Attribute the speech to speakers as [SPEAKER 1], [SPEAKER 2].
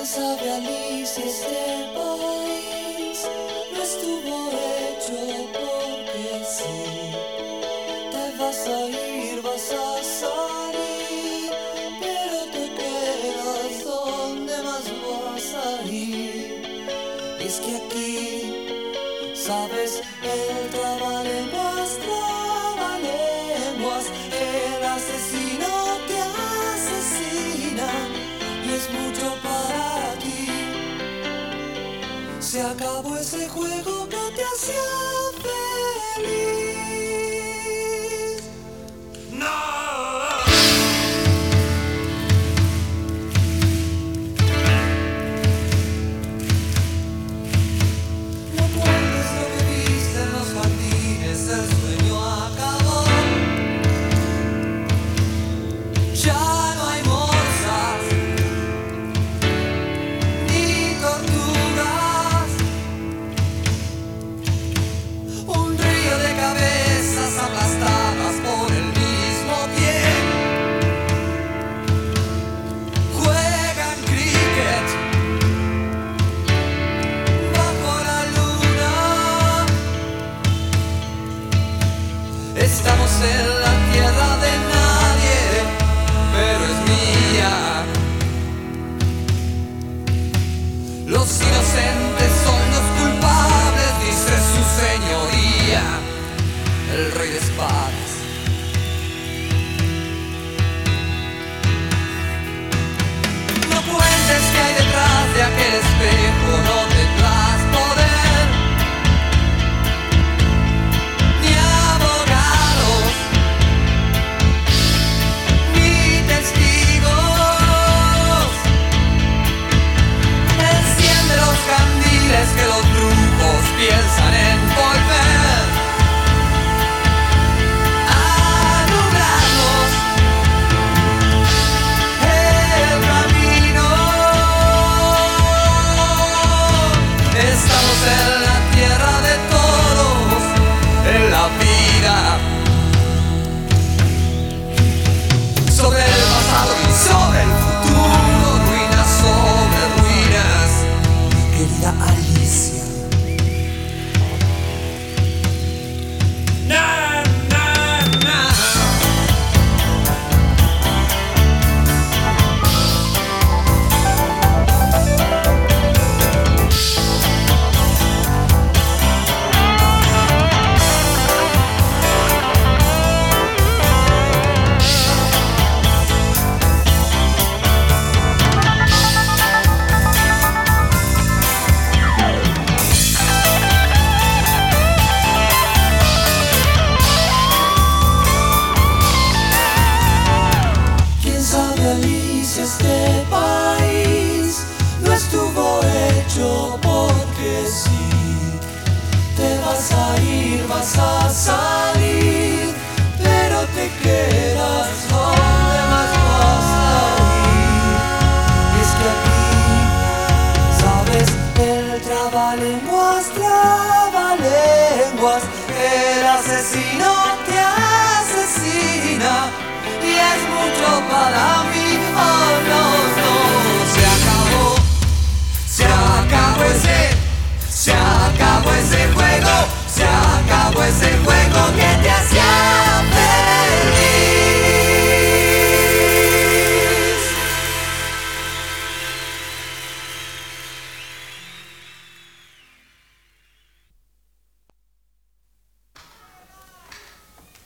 [SPEAKER 1] ¿Quién sabe, Alicia, este país no estuvo hecho porque sí? Te vas a ir, vas a salir, pero te quedas donde más vas a ir. Es que aquí, ¿sabes? El trabalenguas, el asesino te asesina y es mucho para ti. Se acabó ese juego que te hacía feliz. ¡No! Estamos en la tierra de nadie, pero es mía. Los inocentes son los culpables, dice su señoría, el rey de espadas. No cuentes que hay detrás de aquel espejo, no tendrás poder. Que los brujos piensan en volver a nublarnos el camino. Estamos en la tierra de todos, en la vida, sobre el pasado y sobre el futuro, ruinas sobre ruinas, querida Alicia. Na, na, na. Este país no estuvo hecho porque sí. Te vas a ir, vas a salir, pero te quedas donde más vas a ir. Y es que aquí, ¿sabes? El trabalenguas, el asesino te asesina y es mucho para mí. Oh no, no, se acabó ese juego, se acabó ese juego que te hacía